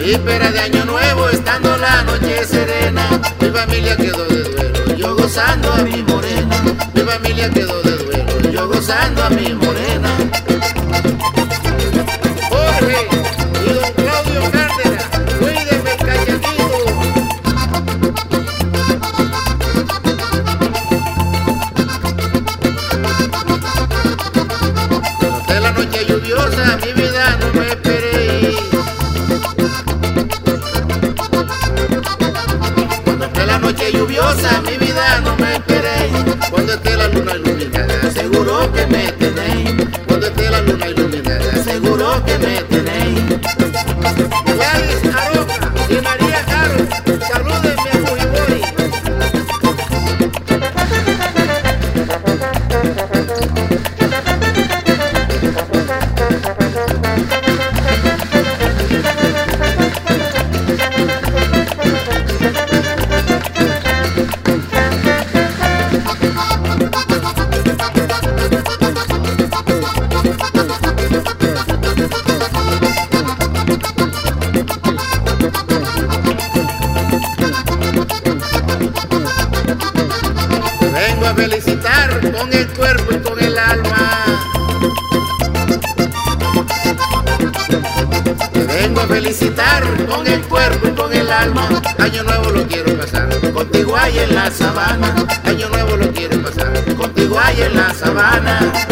víspera de año nuevo, estando la noche serena, mi familia quedó de duelo, yo gozando a mi morena. Mi familia quedó de duelo, yo gozando a mi morena. Jorge y don Claudio Cárdenas, cuídenme el cañaquito. Noté la noche lluviosa, mi vida no me esperé. Cuando esté la noche lluviosa, mi vida no me esperé. Cuando esté la luna iluminada, seguro que me tenéis. Cuando esté la luna iluminada, seguro que me tenéis. Gladys Aroca y María Caro, salúdenme a Fujimori. Vengo a felicitar con el cuerpo y con el alma. Te vengo a felicitar con el cuerpo y con el alma. Año nuevo lo quiero pasar contigo ahí en la sabana. Año nuevo lo quiero pasar contigo ahí en la sabana.